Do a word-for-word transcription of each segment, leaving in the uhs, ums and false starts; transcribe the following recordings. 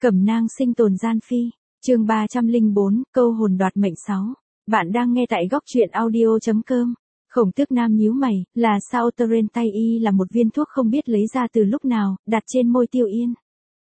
Cẩm nang sinh tồn gian phi, chương ba trăm lẻ bốn, câu hồn đoạt mệnh sáu. Bạn đang nghe tại góc truyện audio chấm com. Khổng Tước Nam nhíu mày, là sao Teren tay y là một viên thuốc không biết lấy ra từ lúc nào, đặt trên môi Tiêu Yên.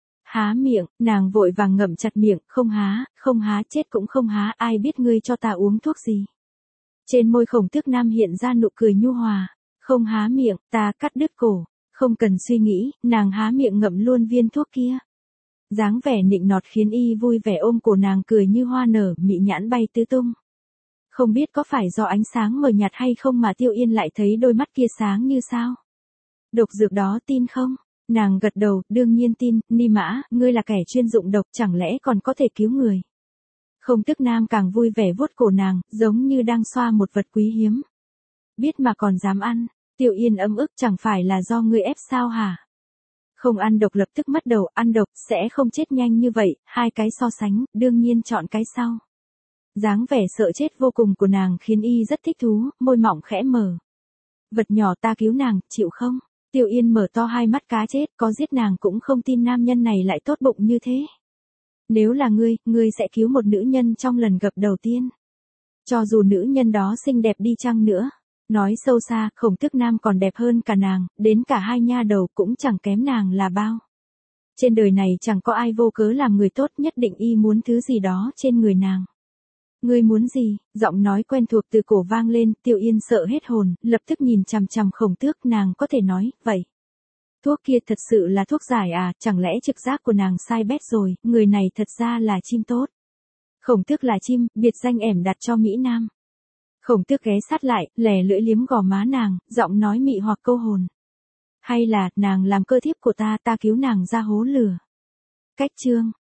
Há miệng, nàng vội vàng ngậm chặt miệng, không há, không há, chết cũng không há, ai biết ngươi cho ta uống thuốc gì. Trên môi Khổng Tước Nam hiện ra nụ cười nhu hòa, không há miệng, ta cắt đứt cổ, không cần suy nghĩ, nàng há miệng ngậm luôn viên thuốc kia. Dáng vẻ nịnh nọt khiến y vui vẻ ôm cổ nàng cười như hoa nở, mị nhãn bay tứ tung. Không biết có phải do ánh sáng mờ nhạt hay không mà Tiêu Yên lại thấy đôi mắt kia sáng như sao. Độc dược đó tin không? Nàng gật đầu, đương nhiên tin, Ni Mã, ngươi là kẻ chuyên dụng độc chẳng lẽ còn có thể cứu người. Khổng Tước Nam càng vui vẻ vuốt cổ nàng, giống như đang xoa một vật quý hiếm. Biết mà còn dám ăn, Tiêu Yên ấm ức, chẳng phải là do ngươi ép sao hả? Không ăn độc lập tức mất đầu, ăn độc sẽ không chết nhanh như vậy, hai cái so sánh, đương nhiên chọn cái sau. Dáng vẻ sợ chết vô cùng của nàng khiến y rất thích thú, môi mỏng khẽ mở. Vật nhỏ ta cứu nàng, chịu không? Tiêu Yên mở to hai mắt cá chết, có giết nàng cũng không tin nam nhân này lại tốt bụng như thế. Nếu là ngươi, ngươi sẽ cứu một nữ nhân trong lần gặp đầu tiên. Cho dù nữ nhân đó xinh đẹp đi chăng nữa. Nói sâu xa, Khổng Tước Nam còn đẹp hơn cả nàng, đến cả hai nha đầu cũng chẳng kém nàng là bao. Trên đời này chẳng có ai vô cớ làm người tốt, nhất định y muốn thứ gì đó trên người nàng. Ngươi muốn gì? Giọng nói quen thuộc từ cổ vang lên, Tiêu Yên sợ hết hồn, lập tức nhìn chằm chằm Khổng Tước, nàng có thể nói, vậy. Thuốc kia thật sự là thuốc giải à, chẳng lẽ trực giác của nàng sai bét rồi, người này thật ra là chim tốt. Khổng Tước là chim, biệt danh ẻm đặt cho Mỹ Nam. Khổng Tước ghé sát lại, lè lưỡi liếm gò má nàng, giọng nói mị hoặc câu hồn. Hay là, nàng làm cơ thiếp của ta, ta cứu nàng ra hố lửa. Cách chương,